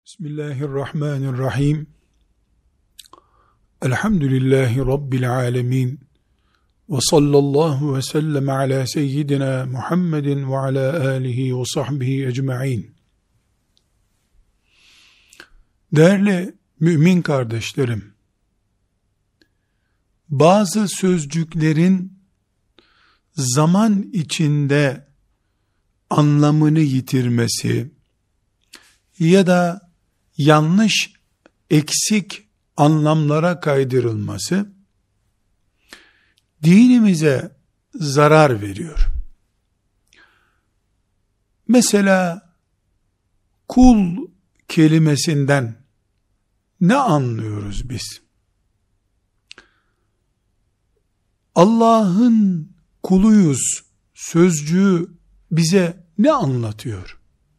Bismillahirrahmanirrahim. Elhamdülillahi Rabbil alemin. Ve sallallahu ve sellem ala seyyidina Muhammedin ve ala alihi ve sahbihi ecma'in. Değerli mümin kardeşlerim, bazı sözcüklerin zaman içinde anlamını yitirmesi ya da yanlış, eksik anlamlara kaydırılması dinimize zarar veriyor. Mesela kul kelimesinden ne anlıyoruz biz? Allah'ın kuluyuz sözcüğü bize ne anlatıyor?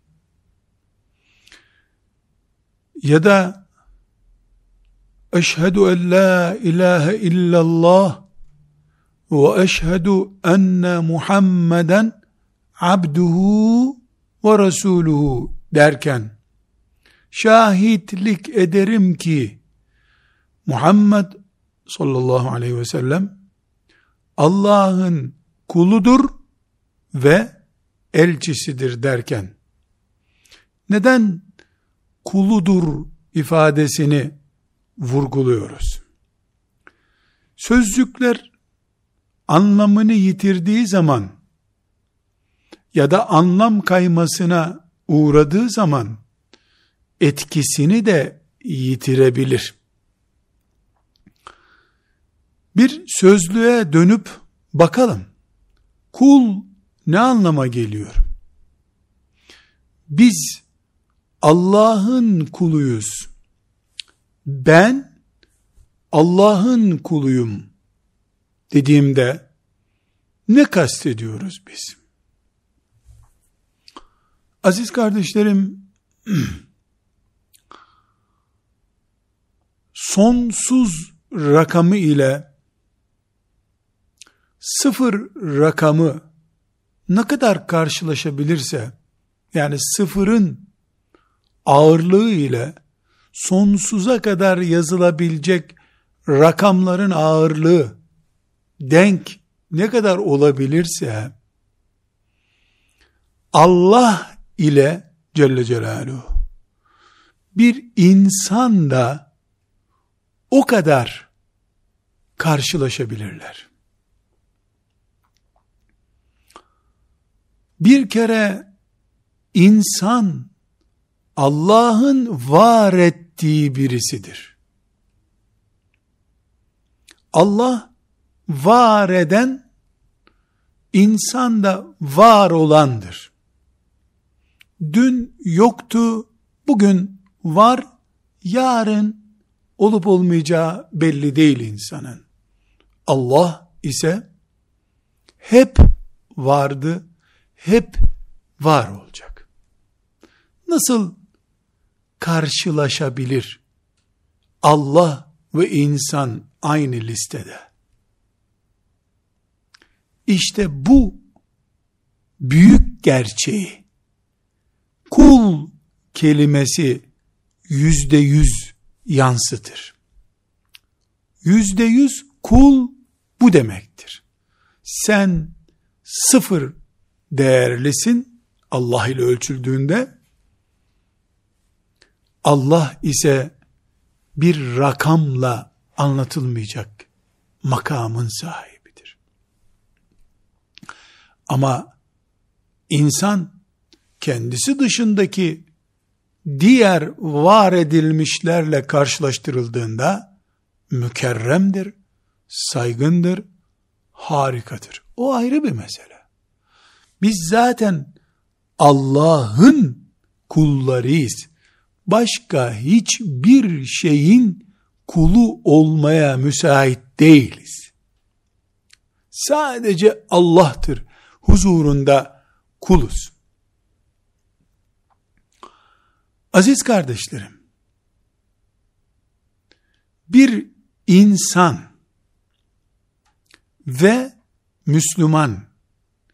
Ya da eşhedü en la ilahe illallah ve eşhedü enne Muhammeden abduhu ve resuluhu derken şahitlik ederim ki Muhammed sallallahu aleyhi ve sellem Allah'ın kuludur ve elçisidir derken neden kuludur ifadesini vurguluyoruz? Sözcükler anlamını yitirdiği zaman ya da anlam kaymasına uğradığı zaman etkisini de yitirebilir. Bir sözlüğe dönüp bakalım. Kul ne anlama geliyor? Biz Allah'ın kuluyuz. Ben Allah'ın kuluyum dediğimde ne kastediyoruz biz? Aziz kardeşlerim, sonsuz rakamı ile sıfır rakamı ne kadar karşılaşabilirse, yani sıfırın ağırlığı ile sonsuza kadar yazılabilecek rakamların ağırlığı denk ne kadar olabilirse Allah ile Celle Celaluhu bir insan da o kadar karşılaşabilirler. Bir kere insan Allah'ın var ettiği birisidir. Allah var eden, insan da var olandır. Dün yoktu, bugün var, yarın olup olmayacağı belli değil insanın. Allah ise hep vardı, hep var olacak. Nasıl karşılaşabilir Allah ve insan aynı listede? İşte bu büyük gerçeği kul kelimesi %100 yansıtır. %100 kul bu demektir. Sen sıfır değerlisin Allah ile ölçüldüğünde, Allah ise bir rakamla anlatılmayacak makamın sahibidir. Ama insan kendisi dışındaki diğer var edilmişlerle karşılaştırıldığında mükerremdir, saygındır, harikadır. O ayrı bir mesele. Biz zaten Allah'ın kullarıyız. Başka hiçbir şeyin kulu olmaya müsait değiliz. Sadece Allah'tır huzurunda kuluz. Aziz kardeşlerim, bir insan ve Müslüman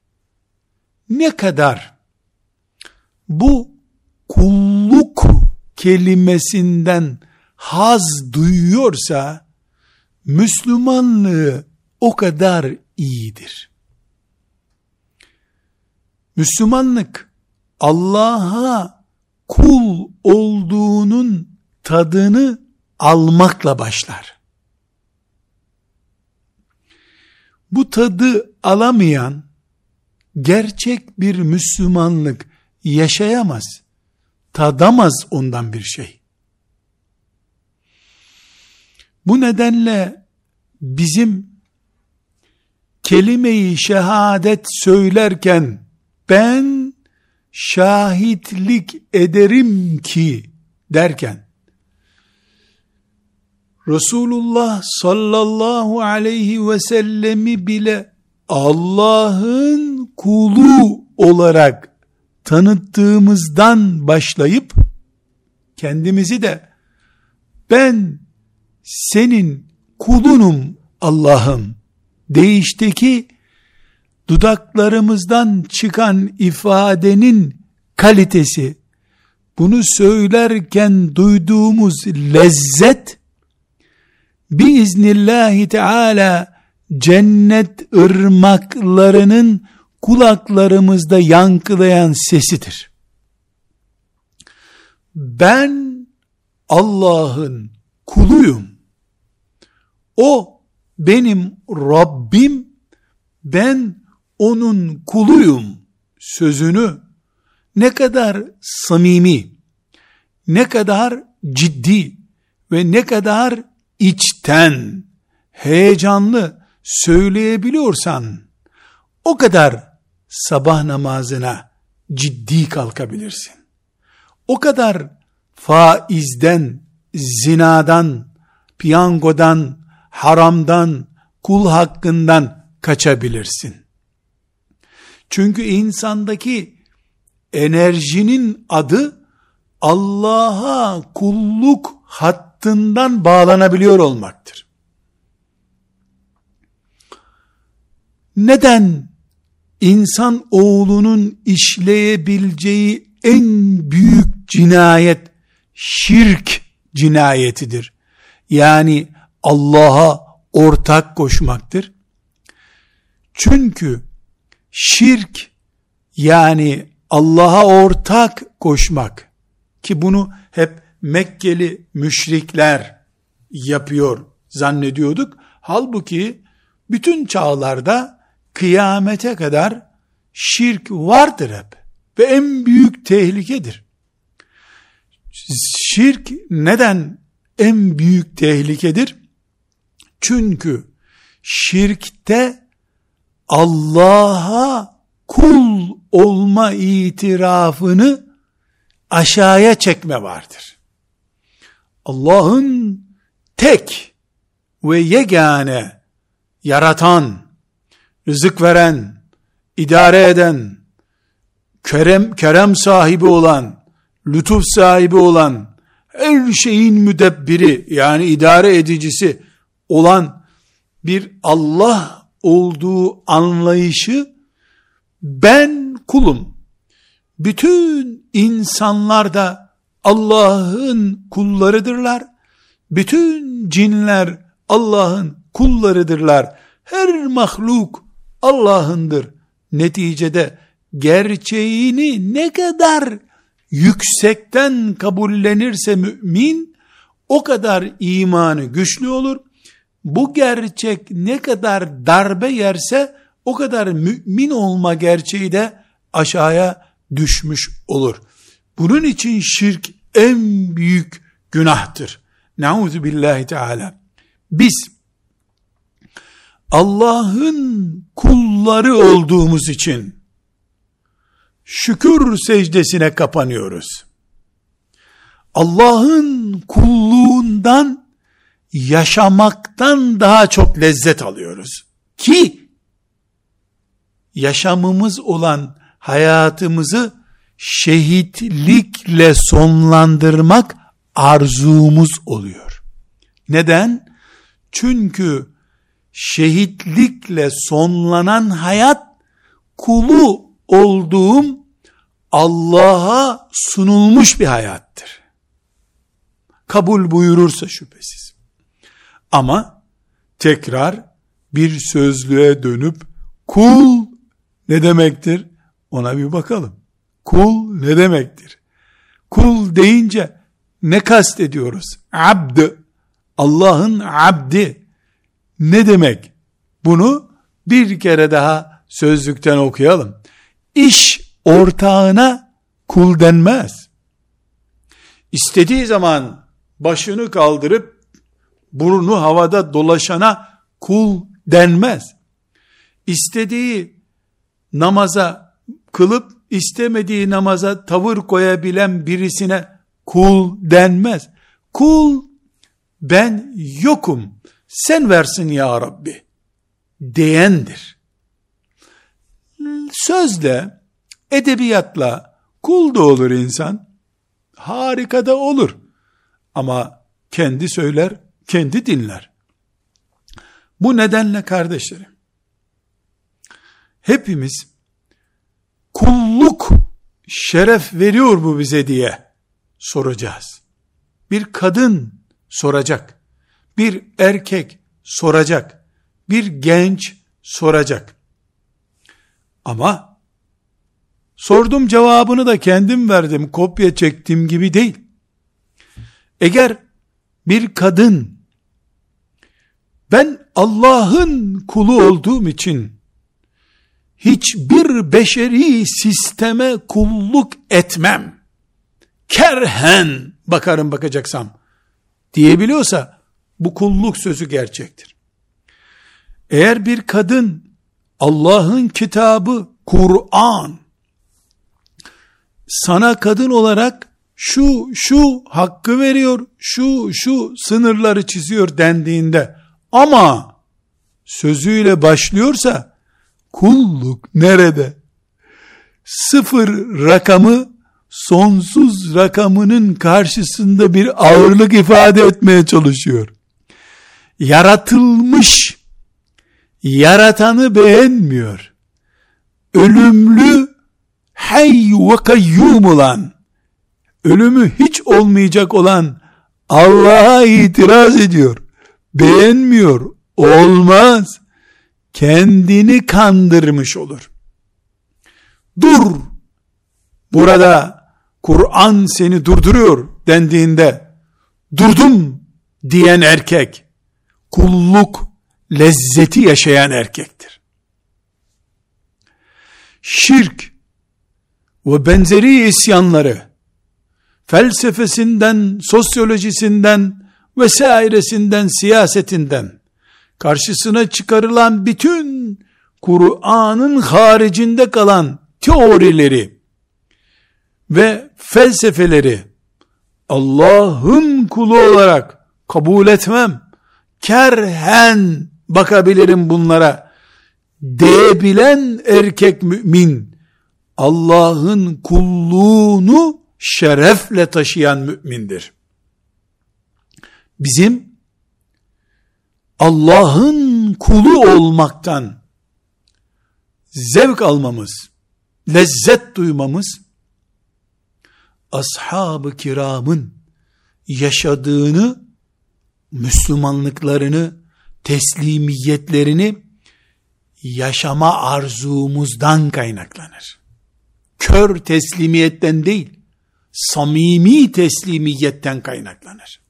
ne kadar bu kulluk kelimesinden haz duyuyorsa, Müslümanlığı o kadar iyidir. Müslümanlık, Allah'a kul olduğunun tadını almakla başlar. Bu tadı alamayan, gerçek bir Müslümanlık yaşayamaz, tadamaz ondan bir şey. Bu nedenle bizim kelime-i şehadet söylerken, ben şahitlik ederim ki derken, Resulullah sallallahu aleyhi ve sellemi bile Allah'ın kulu olarak tanıttığımızdan başlayıp, kendimizi de ben senin kulunum Allah'ım deyişteki dudaklarımızdan çıkan ifadenin kalitesi, bunu söylerken duyduğumuz lezzet, biiznillahü teala cennet ırmaklarının kulaklarımızda yankılayan sesidir. Ben Allah'ın kuluyum. O benim Rabbim, ben onun kuluyum sözünü ne kadar samimi, ne kadar ciddi ve ne kadar içten, heyecanlı söyleyebiliyorsan, o kadar sabah namazına ciddi kalkabilirsin. O kadar faizden, zinadan, piyangodan, haramdan, kul hakkından kaçabilirsin. Çünkü insandaki enerjinin adı Allah'a kulluk hattından bağlanabiliyor olmaktır. Neden insan oğlunun işleyebileceği en büyük cinayet şirk cinayetidir? Yani Allah'a ortak koşmaktır. Çünkü şirk, yani Allah'a ortak koşmak, ki bunu hep Mekkeli müşrikler yapıyor zannediyorduk. Halbuki bütün çağlarda kıyamete kadar şirk vardır hep ve en büyük tehlikedir. Şirk neden en büyük tehlikedir? Çünkü şirkte Allah'a kul olma itirafını aşağıya çekme vardır. Allah'ın tek ve yegane yaratan, rızık veren, idare eden, kerem sahibi olan, lütuf sahibi olan, her şeyin müdebbiri, yani idare edicisi olan bir Allah olduğu anlayışı, ben kulum, bütün insanlar da Allah'ın kullarıdırlar, bütün cinler Allah'ın kullarıdırlar, her mahluk Allah'ındır. Neticede gerçeğini ne kadar yüksekten kabullenirse mümin, o kadar imanı güçlü olur. Bu gerçek ne kadar darbe yerse, o kadar mümin olma gerçeği de aşağıya düşmüş olur. Bunun için şirk en büyük günahtır. Nauzubillahi teala. Biz Allah'ın kulları olduğumuz için şükür secdesine kapanıyoruz. Allah'ın kulluğundan yaşamaktan daha çok lezzet alıyoruz. Ki yaşamımız olan hayatımızı şehitlikle sonlandırmak arzumuz oluyor. Neden? Çünkü şehitlikle sonlanan hayat, kulu olduğum Allah'a sunulmuş bir hayattır. kabul buyurursa şüphesiz. Ama tekrar bir sözlüğe dönüp kul ne demektir? Ona bir bakalım. Kul ne demektir? Kul deyince ne kastediyoruz? Abd, Allah'ın abdi ne demek? Bunu bir kere daha sözlükten okuyalım. İş ortağına kul denmez. İstediği zaman başını kaldırıp burnu havada dolaşana kul denmez. İstediği namaza kılıp istemediği namaza tavır koyabilen birisine kul denmez. Kul ben yokum, sen versin ya Rabbi diyendir. Sözle, edebiyatla kul da olur insan, harika da olur. Ama kendi söyler, kendi dinler. Bu nedenle kardeşlerim, hepimiz kulluk şeref veriyor mu bize diye soracağız. Bir kadın soracak, bir erkek soracak, bir genç soracak. Ama sordum cevabını da kendim verdim, kopya çektim gibi değil. Eğer bir kadın ben Allah'ın kulu olduğum için hiçbir beşeri sisteme kulluk etmem, kerhen bakarım bakacaksam diyebiliyorsa bu kulluk sözü gerçektir. Eğer bir kadın Allah'ın kitabı Kur'an sana kadın olarak şu hakkı veriyor, şu sınırları çiziyor dendiğinde ama sözüyle başlıyorsa kulluk nerede? Sıfır rakamı sonsuz rakamının karşısında bir ağırlık ifade etmeye çalışıyor. Yaratılmış, yaratanı beğenmiyor. Ölümlü, hayy ve kayyum olan, ölümü hiç olmayacak olan Allah'a itiraz ediyor. Beğenmiyor. Olmaz. Kendini kandırmış olur. Dur. Burada Kur'an seni durduruyor dendiğinde durdum diyen erkek kulluk lezzeti yaşayan erkektir. Şirk ve benzeri isyanları felsefesinden, sosyolojisinden vesairesinden, siyasetinden karşısına çıkarılan bütün Kur'an'ın haricinde kalan teorileri ve felsefeleri Allah'ın kulu olarak kabul etmem, kerhen bakabilirim bunlara diyebilen erkek mümin, Allah'ın kulluğunu şerefle taşıyan mümindir. Bizim Allah'ın kulu olmaktan zevk almamız, lezzet duymamız, ashab-ı kiramın yaşadığını, Müslümanlıklarını, teslimiyetlerini yaşama arzumuzdan kaynaklanır. Kör teslimiyetten değil, samimi teslimiyetten kaynaklanır.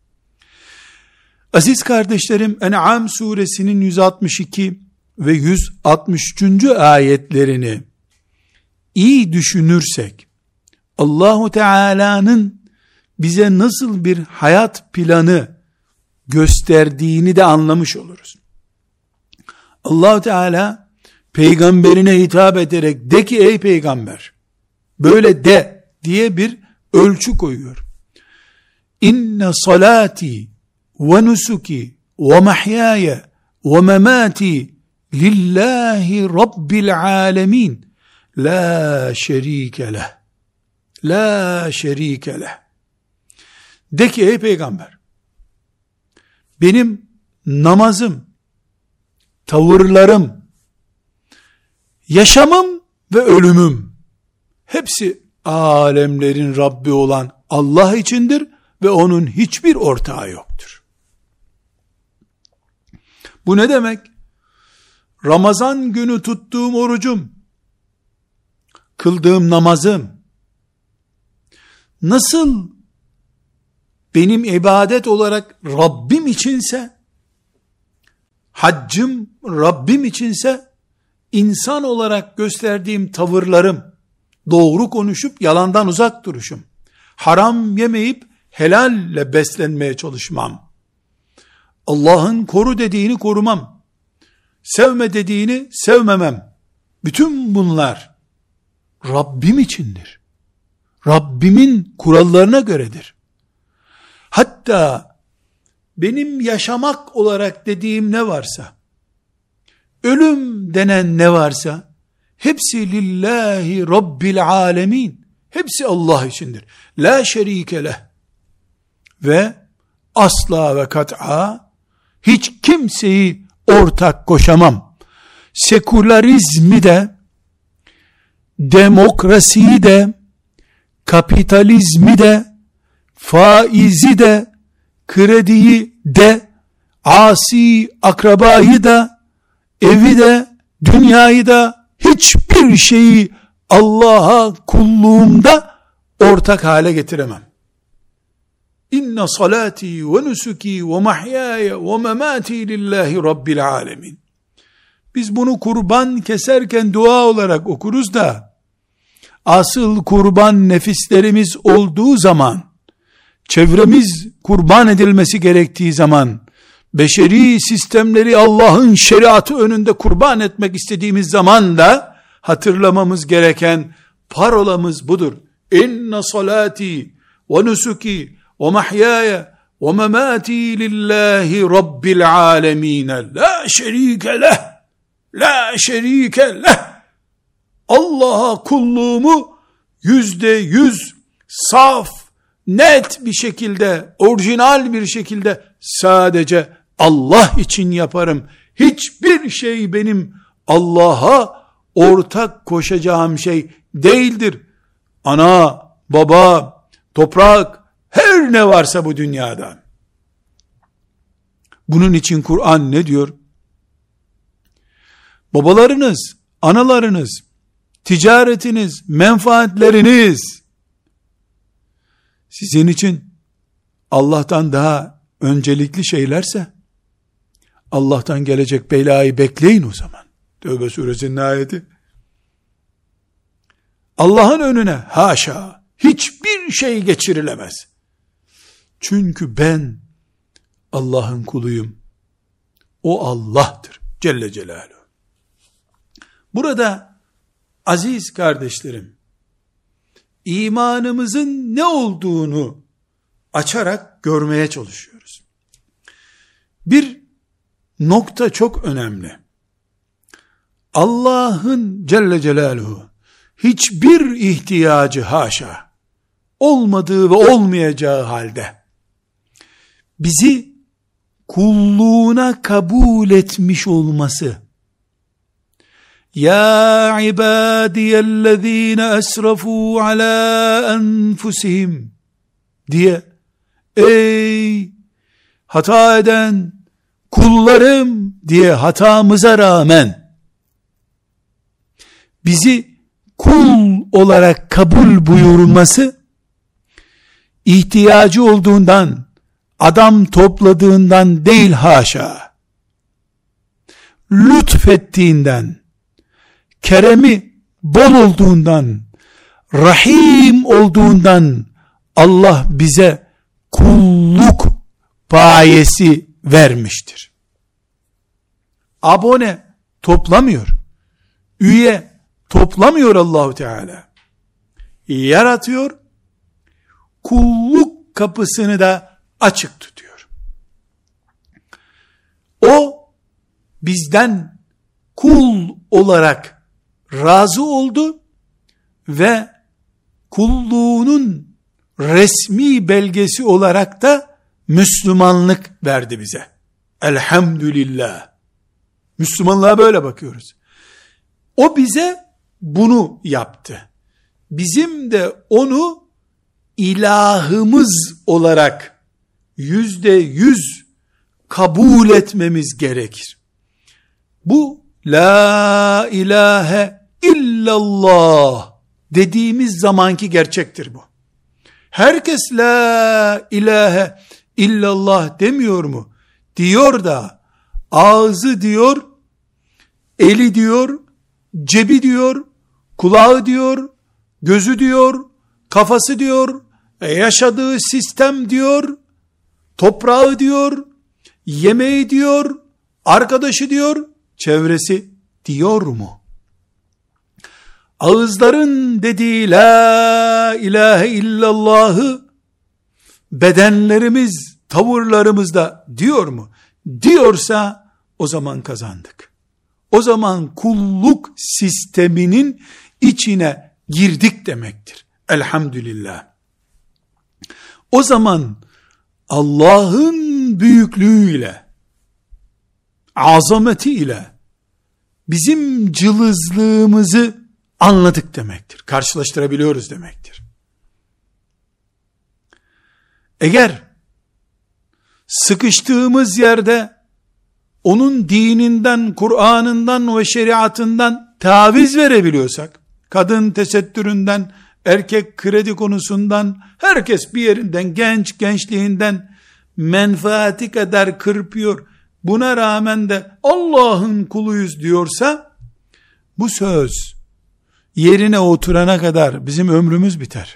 Aziz kardeşlerim, En'am suresinin 162 ve 163. ayetlerini iyi düşünürsek, Allahu Teala'nın bize nasıl bir hayat planı gösterdiğini de anlamış oluruz. Allahu Teala peygamberine hitap ederek de ki ey peygamber böyle de diye bir ölçü koyuyor. İnne salati ve nusuki ve mahyaya ve memati lillahi rabbil alemin la şerike leh. La şerike leh. De ki ey peygamber, benim namazım, tavırlarım, yaşamım ve ölümüm hepsi alemlerin Rabbi olan Allah içindir. ve onun hiçbir ortağı yoktur. Bu ne demek? Ramazan günü tuttuğum orucum, kıldığım namazım, nasıl benim ibadet olarak Rabbim içinse, haccım Rabbim içinse, insan olarak gösterdiğim tavırlarım, doğru konuşup yalandan uzak duruşum, haram yemeyip helalle beslenmeye çalışmam, Allah'ın koru dediğini korumam, sevme dediğini sevmemem, bütün bunlar Rabbim içindir. Rabbimin kurallarına göredir. Hatta benim yaşamak olarak dediğim ne varsa, ölüm denen ne varsa, hepsi lillahi rabbil alemin. Hepsi Allah içindir. La şerike leh. Ve asla ve kat'a hiç kimseyi ortak koşamam. Sekülerizmi de, demokrasiyi de, kapitalizmi de, faizi de, krediyi de, asi akrabayı da, evi de, dünyayı da, hiçbir şeyi Allah'a kulluğumda ortak hale getiremem. İnne salati ve nusuki ve mahyaya ve memati lillahi rabbil alemin. Biz bunu kurban keserken dua olarak okuruz da, asıl kurban nefislerimiz olduğu zaman, çevremiz kurban edilmesi gerektiği zaman, beşeri sistemleri Allah'ın şeriatı önünde kurban etmek istediğimiz zaman da, hatırlamamız gereken parolamız budur. İnne salati ve nusuki ve mahyaya ve memati lillahi rabbil alemin. La şerike leh. La şerike leh. Allah'a kulluğumu %100 saf, net bir şekilde, orijinal bir şekilde sadece Allah için yaparım. Hiçbir şey benim Allah'a ortak koşacağım şey değildir. Ana, baba, toprak, her ne varsa bu dünyada. Bunun için Kur'an ne diyor? Babalarınız, analarınız, ticaretiniz, menfaatleriniz sizin için Allah'tan daha öncelikli şeylerse, Allah'tan gelecek belayı bekleyin o zaman. Tövbe suresinin ayeti. Allah'ın önüne haşa hiçbir şey geçirilemez. Çünkü ben Allah'ın kuluyum. O Allah'tır Celle Celaluhu. Burada aziz kardeşlerim, imanımızın ne olduğunu açarak görmeye çalışıyoruz. Bir nokta çok önemli. Allah'ın Celle Celaluhu hiçbir ihtiyacı haşa olmadığı ve olmayacağı halde bizi kulluğuna kabul etmiş olması, ya ibadiyellezine esrafu ala enfusihim diye, ey hata eden kullarım diye hatamıza rağmen bizi kul olarak kabul buyurması, ihtiyacı olduğundan, adam topladığından değil haşa, lütfettiğinden, keremi bol olduğundan, rahim olduğundan Allah bize kulluk payesi vermiştir. Abone toplamıyor, üye toplamıyor Allahu Teala. Yaratıyor, kulluk kapısını da açık tutuyor. O bizden kul olarak razı oldu ve kulluğunun resmi belgesi olarak da Müslümanlık verdi bize. Elhamdülillah. Müslümanlığa böyle bakıyoruz. O bize bunu yaptı. Bizim de onu ilahımız olarak %100 kabul etmemiz gerekir. Bu la ilahe illallah dediğimiz zamanki gerçektir bu. Herkes la ilahe illallah demiyor mu? Diyor da ağzı diyor, eli diyor, cebi diyor, kulağı diyor, gözü diyor, kafası diyor, yaşadığı sistem diyor, toprağı diyor, yemeği diyor, arkadaşı diyor, çevresi diyor mu? Ağızların dediği la ilahe illallahı bedenlerimiz, tavırlarımızda diyor mu? Diyorsa o zaman kazandık. O zaman kulluk sisteminin içine girdik demektir. Elhamdülillah. O zaman Allah'ın büyüklüğüyle, azametiyle bizim cılızlığımızı anladık demektir. Karşılaştırabiliyoruz demektir. Eğer sıkıştığımız yerde onun dininden, Kur'an'ından ve şeriatından taviz verebiliyorsak, kadın tesettüründen, erkek kredi konusundan, herkes bir yerinden, gençliğinden menfaati kadar kırpıyor, buna rağmen de Allah'ın kuluyuz diyorsa, bu söz yerine oturana kadar bizim ömrümüz biter.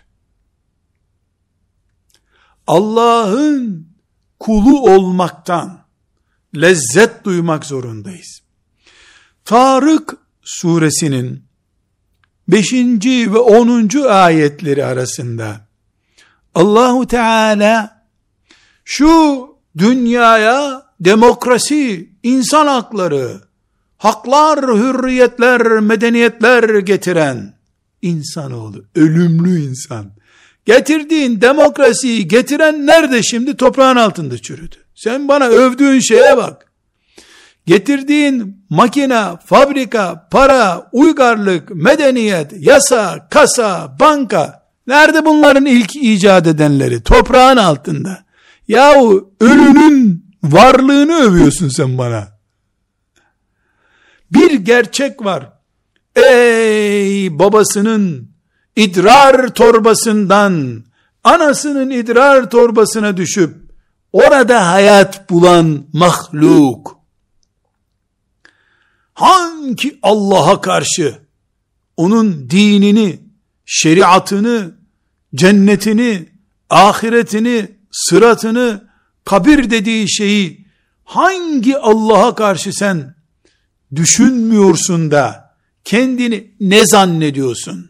Allah'ın kulu olmaktan lezzet duymak zorundayız. Tarık suresinin 5. ve 10. ayetleri arasında Allahu Teala şu dünyaya demokrasi, insan hakları, haklar, hürriyetler, medeniyetler getiren insanoğlu, ölümlü insan, getirdiğin demokrasiyi getiren nerede şimdi? Toprağın altında çürüdü. Sen bana övdüğün şeye bak. Getirdiğin makine, fabrika, para, uygarlık, medeniyet, yasa, kasa, banka, nerede bunların ilk icat edenleri? Toprağın altında. Yahu ölünün varlığını övüyorsun sen bana. Bir gerçek var. Ey babasının idrar torbasından anasının idrar torbasına düşüp orada hayat bulan mahluk, hangi Allah'a karşı onun dinini, şeriatını, cennetini, ahiretini, sıratını, kabir dediği şeyi hangi Allah'a karşı sen düşünmüyorsun da kendini ne zannediyorsun?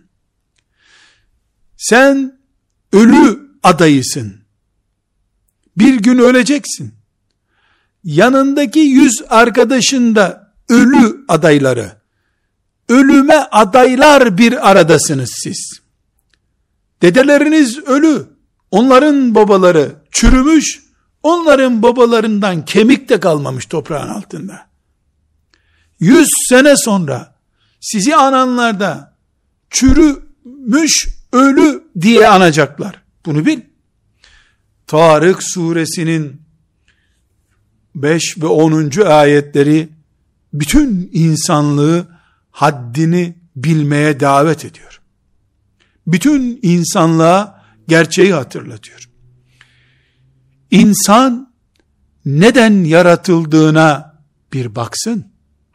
Sen ölü adayısın. Bir gün öleceksin. Yanındaki 100 arkadaşın da ölü adayları. Ölüme adaylar bir aradasınız siz. Dedeleriniz ölü. Onların babaları çürümüş. Onların babalarından kemik de kalmamış toprağın altında. 100 sene sonra sizi ananlar da çürümüş, ölü diye anacaklar. Bunu bil. Tarık suresinin 5 ve 10. ayetleri bütün insanlığı haddini bilmeye davet ediyor. Bütün insanlığa gerçeği hatırlatıyor. İnsan neden yaratıldığına bir baksın.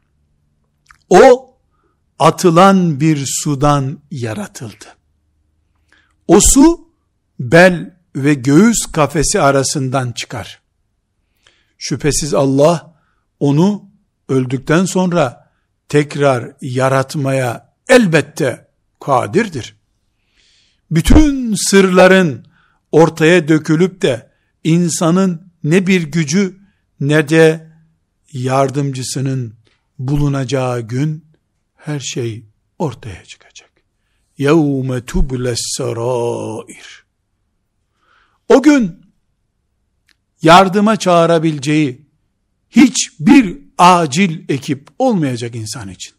O atılan bir sudan yaratıldı. O su bel ve göğüs kafesi arasından çıkar. Şüphesiz Allah onu öldükten sonra tekrar yaratmaya elbette kadirdir. Bütün sırların ortaya dökülüp de insanın ne bir gücü ne de yardımcısının bulunacağı gün her şey ortaya çıkacak. يَوْمَ تُبْلَ السَّرَائِرِ. O gün yardıma çağırabileceği hiçbir acil ekip olmayacak insan için.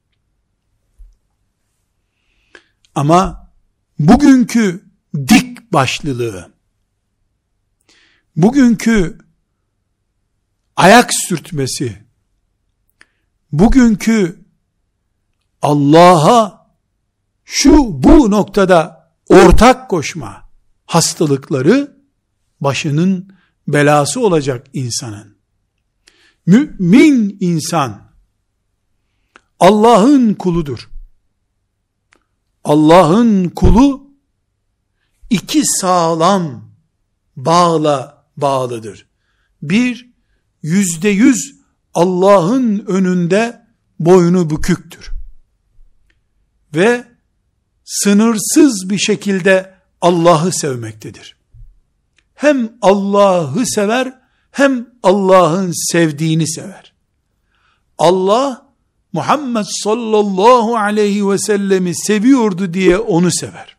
Ama bugünkü dik başlılığı. Bugünkü ayak sürtmesi, bugünkü Allah'a bu noktada ortak koşma hastalıkları başının belası olacak insanın. Mümin insan Allah'ın kuludur. Allah'ın kulu iki sağlam bağla bağlıdır. Bir, %100 Allah'ın önünde boynu büküktür. Ve sınırsız bir şekilde Allah'ı sevmektedir. Hem Allah'ı sever, hem Allah'ın sevdiğini sever. Allah, Muhammed sallallahu aleyhi ve sellemi seviyordu diye onu sever.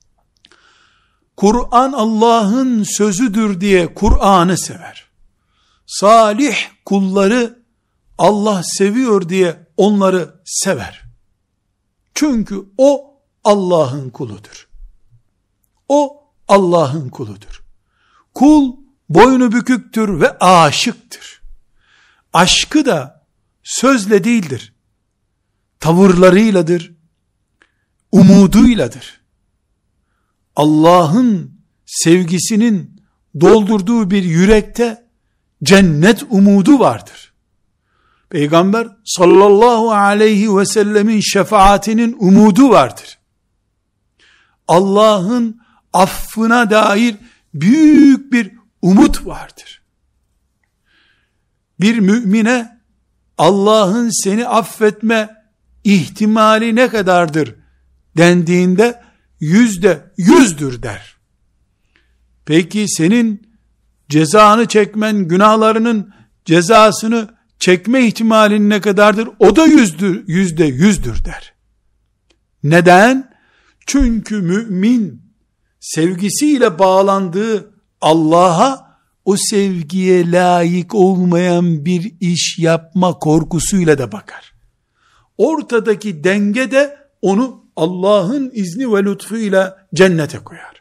Kur'an Allah'ın sözüdür diye Kur'an'ı sever. Salih kulları Allah seviyor diye onları sever. Çünkü o Allah'ın kuludur. O Allah'ın kuludur. Kul boynu büküktür ve aşıktır. Aşkı da sözle değildir. Tavırlarıyladır. Umuduyladır. Allah'ın sevgisinin doldurduğu bir yürekte cennet umudu vardır. Peygamber sallallahu aleyhi ve sellemin şefaatinin umudu vardır. Allah'ın affına dair büyük bir umut vardır. Bir mümine Allah'ın seni affetme ihtimali ne kadardır dendiğinde %100'dür der. Peki senin cezanı çekmen, günahlarının cezasını çekme ihtimalin ne kadardır? O da %100'dür der. Neden? Çünkü mümin sevgisiyle bağlandığı Allah'a o sevgiye layık olmayan bir iş yapma korkusuyla da bakar. Ortadaki denge de onu Allah'ın izni ve lütfuyla cennete koyar.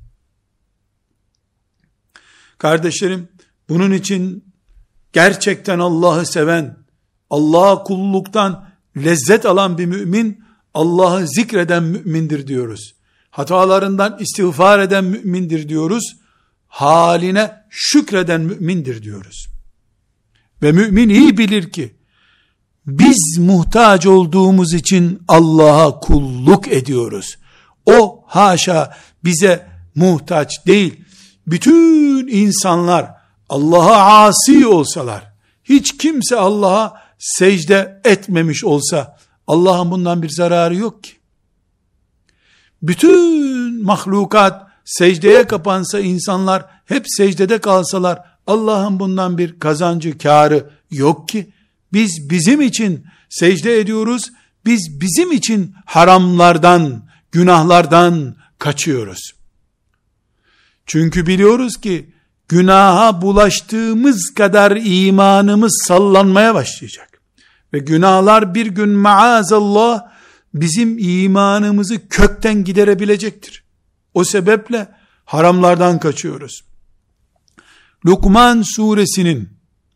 Kardeşlerim, bunun için gerçekten Allah'ı seven, Allah'a kulluktan lezzet alan bir mümin, Allah'ı zikreden mümindir diyoruz. Hatalarından istiğfar eden mümindir diyoruz. Haline şükreden mümindir diyoruz. Ve mümin iyi bilir ki, biz muhtaç olduğumuz için Allah'a kulluk ediyoruz. O haşa bize muhtaç değil. Bütün insanlar Allah'a asi olsalar, hiç kimse Allah'a secde etmemiş olsa, Allah'ın bundan bir zararı yok ki. Bütün mahlukat secdeye kapansa, insanlar hep secdede kalsalar, Allah'ın bundan bir kazancı, kârı yok ki. Biz bizim için secde ediyoruz, biz bizim için haramlardan, günahlardan kaçıyoruz. Çünkü biliyoruz ki, günaha bulaştığımız kadar imanımız sallanmaya başlayacak. Ve günahlar bir gün maazallah bizim imanımızı kökten giderebilecektir. O sebeple haramlardan kaçıyoruz. Lokman suresinin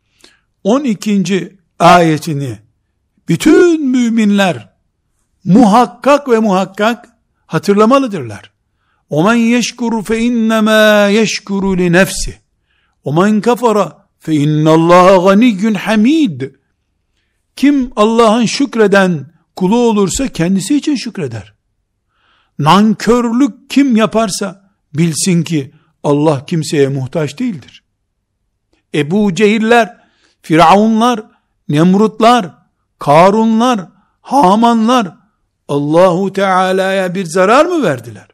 12. ayetini bütün müminler muhakkak ve muhakkak hatırlamalıdırlar. وَمَنْ يَشْكُرُ فَاِنَّمَا يَشْكُرُ لِنَفْسِهِ وَمَنْ كَفَرَ فَاِنَّ اللّٰهَ غَنِيٌّ حَمِيدٌ. Kim Allah'ın şükreden kulu olursa kendisi için şükreder. Nankörlük kim yaparsa bilsin ki Allah kimseye muhtaç değildir. Ebu Cehiller, Firavunlar, Nemrutlar, Karunlar, Hamanlar Allahu Teala'ya bir zarar mı verdiler?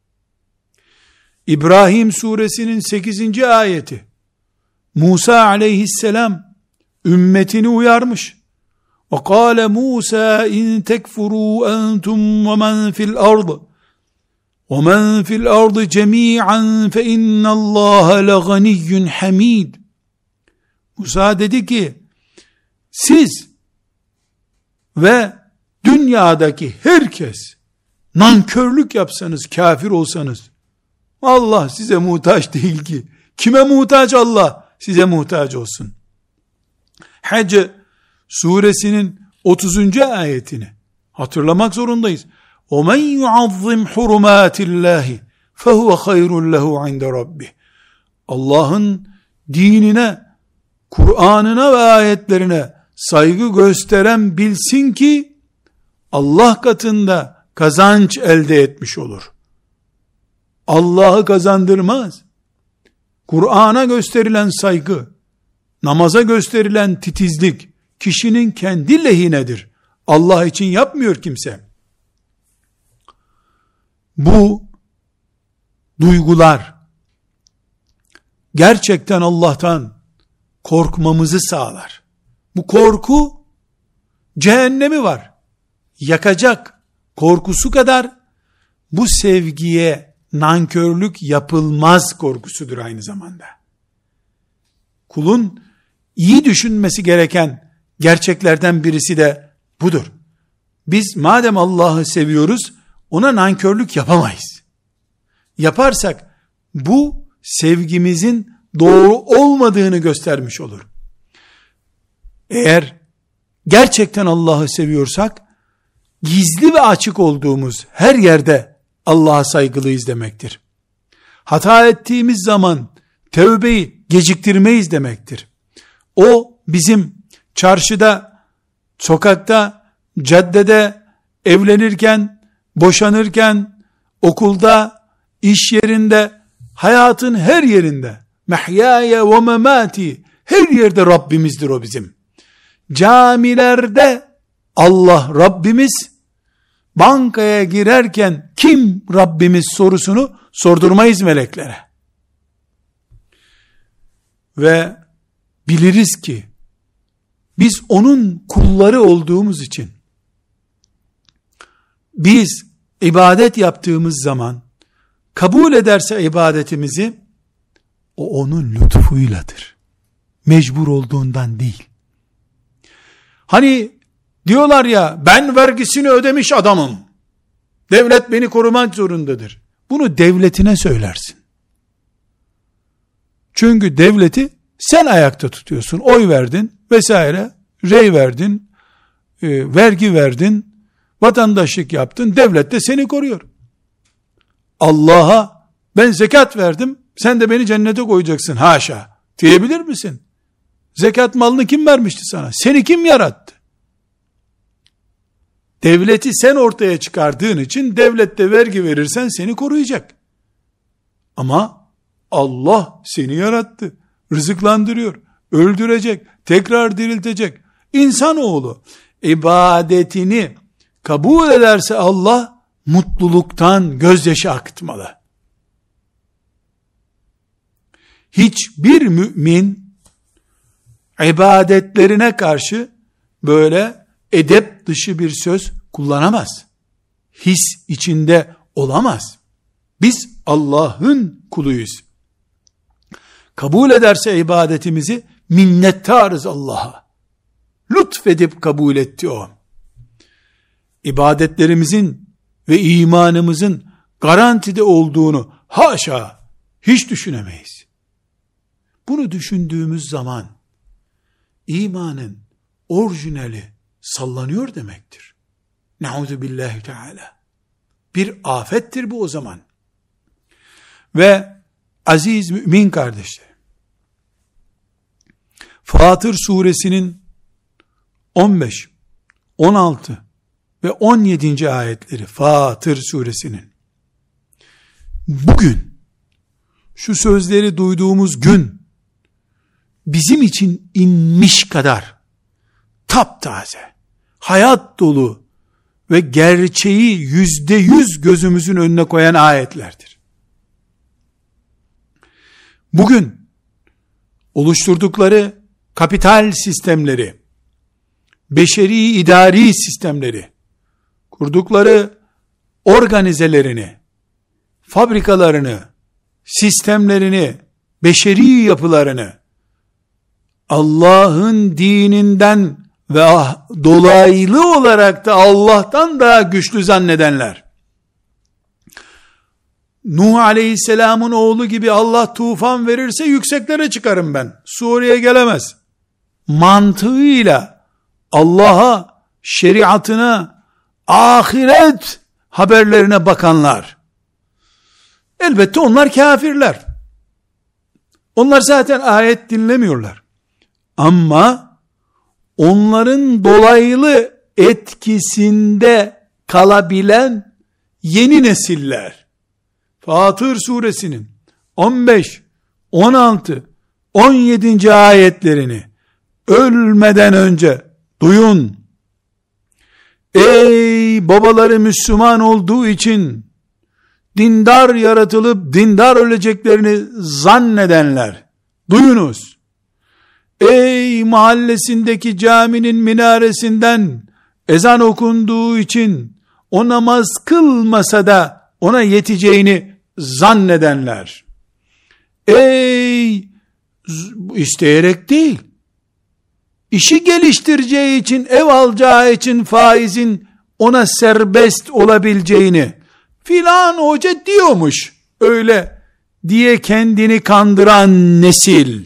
İbrahim suresinin 8. ayeti, Musa aleyhisselam ümmetini uyarmış. وَقَالَ مُوسَى اِنْ تَكْفُرُوا أَنْتُمْ وَمَنْ فِي الْأَرْضِ وَمَنْ فِي الْأَرْضِ جَمِيعًا فَاِنَّ اللّٰهَ لَغَنِيٌّ حَمِيدٌ. Musa dedi ki, siz ve dünyadaki herkes nankörlük yapsanız, kafir olsanız, Allah size muhtaç değil ki. Kime muhtaç? Allah size muhtaç olsun. Hac suresinin 30. ayetini hatırlamak zorundayız. وَمَنْ يُعَظِّمْ حُرُمَاتِ اللّٰهِ فَهُوَ خَيْرٌ لَهُ عِنْدَ رَبِّهِ. Allah'ın dinine, Kur'an'ına ve ayetlerine saygı gösteren bilsin ki Allah katında kazanç elde etmiş olur. Allah'ı kazandırmaz. Kur'an'a gösterilen saygı, namaza gösterilen titizlik kişinin kendi lehinedir. Allah için yapmıyor kimse. Bu duygular gerçekten Allah'tan korkmamızı sağlar. Bu korku cehennemi var, yakacak korkusu kadar bu sevgiye nankörlük yapılmaz korkusudur aynı zamanda. Kulun iyi düşünmesi gereken gerçeklerden birisi de budur. Biz madem Allah'ı seviyoruz, ona nankörlük yapamayız. Yaparsak bu sevgimizin doğru olmadığını göstermiş olur. Eğer gerçekten Allah'ı seviyorsak, gizli ve açık olduğumuz her yerde Allah'a saygılıyız demektir. Hata ettiğimiz zaman tövbeyi geciktirmeyiz demektir. O bizim çarşıda, sokakta, caddede, evlenirken, boşanırken, okulda, iş yerinde, hayatın her yerinde, mehyaya ve memati, her yerde Rabbimizdir o bizim. Camilerde Allah Rabbimiz, bankaya girerken kim Rabbimiz sorusunu sordurmayız meleklere. Ve biliriz ki biz onun kulları olduğumuz için biz ibadet yaptığımız zaman kabul ederse ibadetimizi, o onun lütfuyladır. Mecbur olduğundan değil. Hani diyorlar ya, ben vergisini ödemiş adamım, devlet beni korumak zorundadır. Bunu devletine söylersin. Çünkü devleti sen ayakta tutuyorsun. Oy verdin vesaire, rey verdin, vergi verdin, vatandaşlık yaptın, devlet de seni koruyor. Allah'a ben zekat verdim, sen de beni cennete koyacaksın haşa diyebilir misin? Zekat malını kim vermişti sana? Seni kim yarattı? Devleti sen ortaya çıkardığın için devlette vergi verirsen seni koruyacak. Ama Allah seni yarattı, rızıklandırıyor, öldürecek, tekrar diriltecek. İnsanoğlu ibadetini kabul ederse Allah mutluluktan gözyaşı akıtmalı. Hiçbir mümin ibadetlerine karşı böyle edep dışı bir söz kullanamaz. His içinde olamaz. Biz Allah'ın kuluyuz. Kabul ederse ibadetimizi minnettarız Allah'a. Lütfedip kabul etti o. İbadetlerimizin ve imanımızın garantide olduğunu haşa hiç düşünemeyiz. Bunu düşündüğümüz zaman imanın orijinali sallanıyor demektir. Nauzubillahi teala. Bir afettir bu o zaman. Ve aziz mümin kardeşler, Fatır suresinin 15, 16 ve 17. ayetleri, Fatır suresinin, bugün şu sözleri duyduğumuz gün bizim için inmiş kadar taptaze, hayat dolu ve gerçeği %100 gözümüzün önüne koyan ayetlerdir. Bugün oluşturdukları kapital sistemleri, beşeri idari sistemleri, kurdukları organizelerini, fabrikalarını, sistemlerini, beşeri yapılarını Allah'ın dininden ve dolaylı olarak da Allah'tan daha güçlü zannedenler, Nuh Aleyhisselam'ın oğlu gibi Allah tufan verirse yükseklere çıkarım ben. Su oraya gelemez. Mantığıyla Allah'a, şeriatına, ahiret haberlerine bakanlar, elbette onlar kafirler. Onlar zaten ayet dinlemiyorlar. Ama onların dolaylı etkisinde kalabilen yeni nesiller, Fatır suresinin 15, 16, 17. ayetlerini ölmeden önce duyun. Ey babaları Müslüman olduğu için dindar yaratılıp dindar öleceklerini zannedenler, duyunuz. Ey mahallesindeki caminin minaresinden ezan okunduğu için o namaz kılmasa da ona yeteceğini zannedenler. Ey isteyerek değil, işi geliştireceği için, ev alacağı için faizin ona serbest olabileceğini filan hoca diyormuş öyle diye kendini kandıran nesil.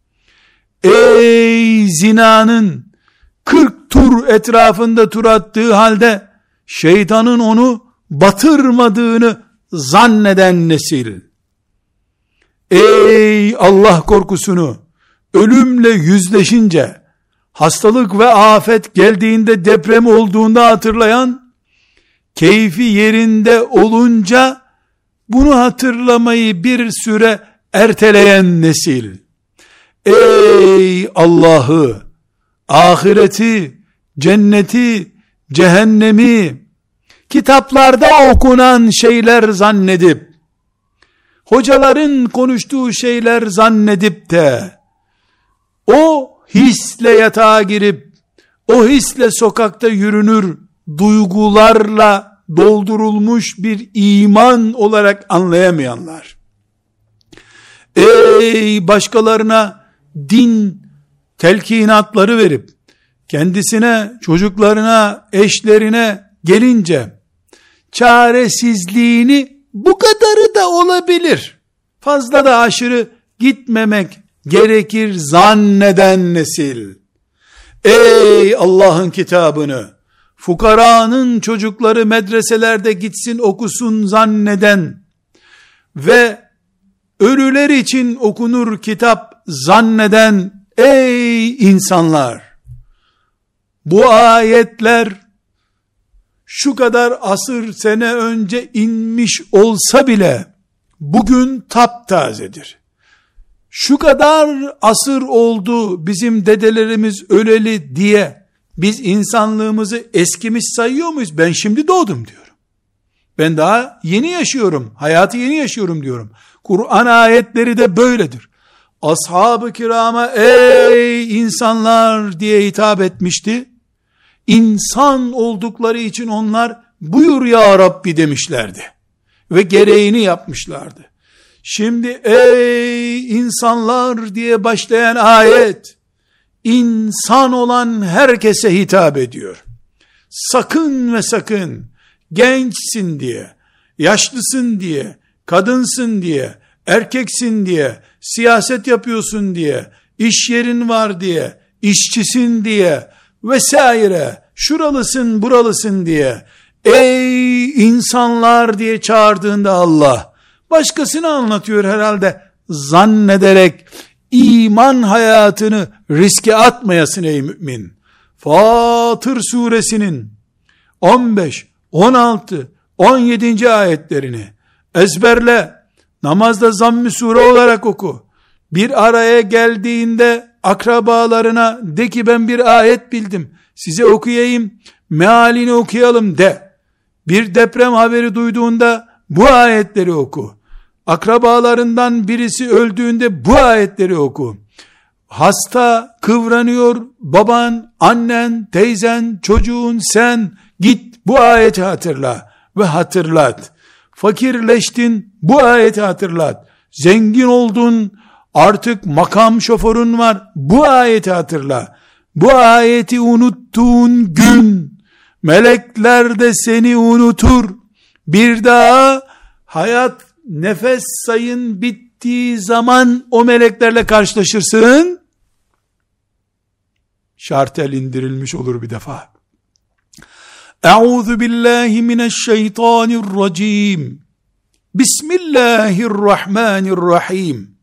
Ey zinanın 40 tur etrafında tur attığı halde şeytanın onu batırmadığını zanneden nesil. Ey Allah korkusunu ölümle yüzleşince, hastalık ve afet geldiğinde, deprem olduğunda hatırlayan, keyfi yerinde olunca bunu hatırlamayı bir süre erteleyen nesil. Ey Allah'ı, ahireti, cenneti, cehennemi kitaplarda okunan şeyler zannedip, hocaların konuştuğu şeyler zannedip de o hisle yatağa girip o hisle sokakta yürünür duygularla doldurulmuş bir iman olarak anlayamayanlar. Ey başkalarına din telkinatları verip kendisine, çocuklarına, eşlerine gelince çaresizliğini bu kadarı da olabilir, fazla da aşırı gitmemek gerekir zanneden nesil. Ey Allah'ın kitabını fukaranın çocukları medreselerde gitsin okusun zanneden ve ölüler için okunur kitap zanneden ey insanlar, bu ayetler şu kadar asır sene önce inmiş olsa bile bugün taptazedir. Şu kadar asır oldu bizim dedelerimiz öleli diye biz insanlığımızı eskimiş sayıyor muyuz? Ben şimdi doğdum diyorum. Ben daha yeni yaşıyorum. Hayatı yeni yaşıyorum diyorum. Kur'an ayetleri de böyledir. Ashab-ı kirama ey insanlar diye hitap etmişti. İnsan oldukları için onlar buyur ya Rabbi demişlerdi. Ve gereğini yapmışlardı. Şimdi ey insanlar diye başlayan ayet, insan olan herkese hitap ediyor. Sakın ve sakın gençsin diye, yaşlısın diye, kadınsın diye, erkeksin diye, siyaset yapıyorsun diye, iş yerin var diye, işçisin diye vesaire, şuralısın buralısın diye, ey insanlar diye çağırdığında Allah, başkasını anlatıyor herhalde zannederek iman hayatını riske atmayasın ey mümin. Fatır suresinin 15, 16, 17. ayetlerini ezberle, namazda zamm-ı sure olarak oku. Bir araya geldiğinde akrabalarına de ki ben bir ayet bildim, size okuyayım, mealini okuyalım de. Bir deprem haberi duyduğunda bu ayetleri oku. Akrabalarından birisi öldüğünde bu ayetleri oku. Hasta kıvranıyor baban, annen, teyzen, çocuğun, sen git bu ayeti hatırla ve hatırlat. Fakirleştin, bu ayeti hatırlat. Zengin oldun, artık makam şoförün var, bu ayeti hatırla. Bu ayeti unuttuğun gün melekler de seni unutur. Bir daha hayat nefes sayın bittiği zaman o meleklerle karşılaşırsın. Şartel indirilmiş olur bir defa. Euzu billahi mineşşeytanirracim. Bismillahirrahmanirrahim.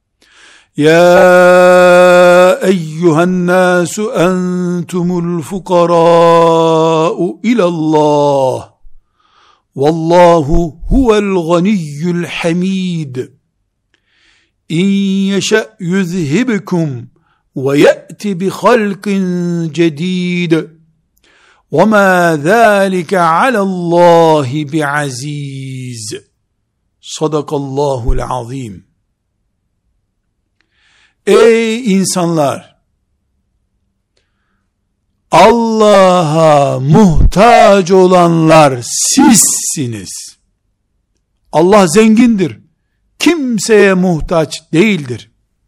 Ya eyyühen nasu entumul fukara'u ilallah. Vallahu huvel ganiyyul hamid. İn yeşe yuzhibkum ve ye'ti bi halkin cedid. Ve ma zâlike alallâhi bi'aziz. Sadakallahul azim. Ey insanlar! Allah'a muhtaç olanlar sizsiniz. Allah zengindir. Kimseye muhtaç değildir.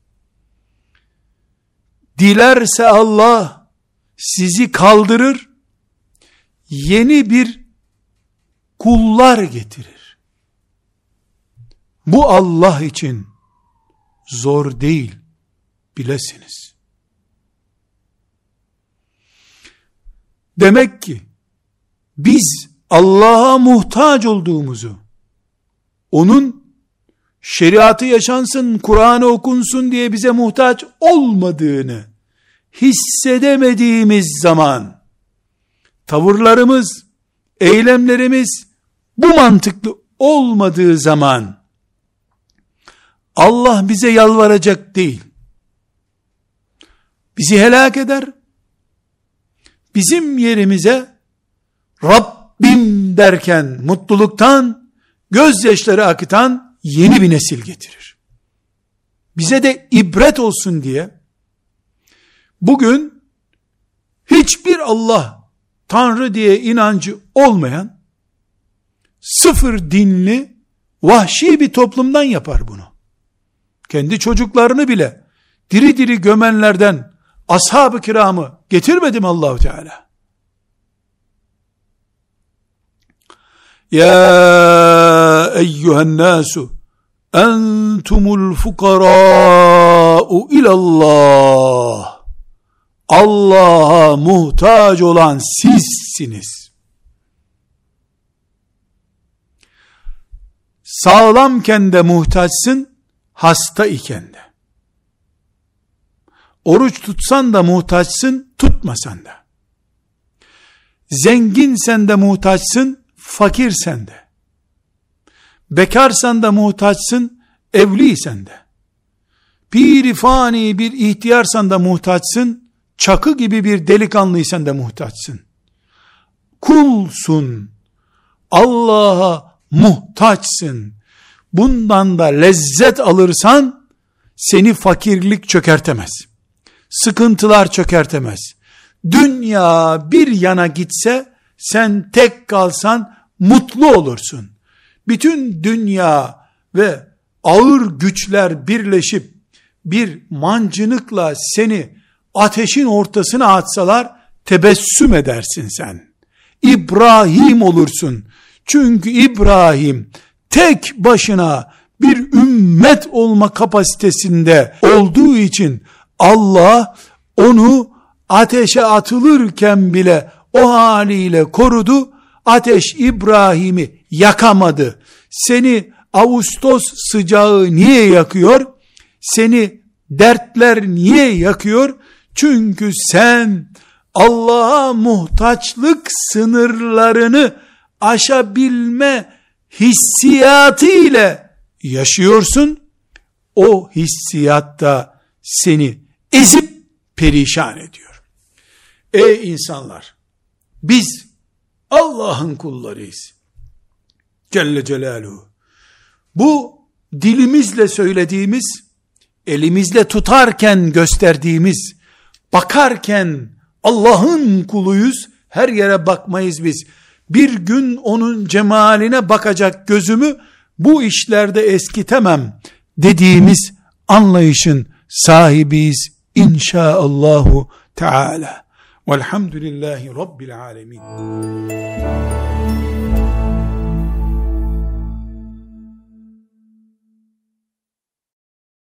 Dilerse Allah sizi kaldırır, yeni bir kullar getirir. Bu Allah için zor değil, bilesiniz. Demek ki biz Allah'a muhtaç olduğumuzu, onun şeriatı yaşansın, Kur'an'ı okunsun diye bize muhtaç olmadığını hissedemediğimiz zaman, tavırlarımız, eylemlerimiz bu mantıklı olmadığı zaman, Allah bize yalvaracak değil, bizi helak eder, bizim yerimize Rabbim derken mutluluktan gözyaşları akıtan yeni bir nesil getirir. Bize de ibret olsun diye bugün hiçbir Allah, Tanrı diye inancı olmayan sıfır dinli vahşi bir toplumdan yapar bunu. Kendi çocuklarını bile diri diri gömenlerden ashab-ı kiramı getirmedi mi Allah-u Teala? Ya eyyühen nasu entumul fukara'u ilallah. Allah'a muhtaç olan sizsiniz. Sağlamken de muhtaçsın, hasta iken de. Oruç tutsan da muhtaçsın, tutmasan da. Zenginsen de muhtaçsın, fakirsen de. Bekarsan da muhtaçsın, evliysen de. Piri fani bir ihtiyarsan da muhtaçsın, çakı gibi bir delikanlıysan da muhtaçsın. Kulsun, Allah'a muhtaçsın. Bundan da lezzet alırsan, seni fakirlik çökertemez. Sıkıntılar çökertemez. Dünya bir yana gitse, sen tek kalsan mutlu olursun. Bütün dünya ve ağır güçler birleşip bir mancınıkla seni ateşin ortasına atsalar tebessüm edersin sen. İbrahim olursun. Çünkü İbrahim tek başına bir ümmet olma kapasitesinde olduğu için Allah onu ateşe atılırken bile o haliyle korudu. Ateş İbrahim'i yakamadı. Seni Ağustos sıcağı niye yakıyor? Seni dertler niye yakıyor? Çünkü sen Allah'a muhtaçlık sınırlarını aşabilme hissiyatı ile yaşıyorsun. O hissiyatta seni ezip perişan ediyor. Ey insanlar, biz Allah'ın kullarıyız. Celle Celaluhu. Bu dilimizle söylediğimiz, elimizle tutarken gösterdiğimiz, bakarken Allah'ın kuluyuz, her yere bakmayız biz. Bir gün onun cemaline bakacak gözümü bu işlerde eskitemem dediğimiz anlayışın sahibiyiz inşaallahu teala. Velhamdülillahi Rabbil alemin.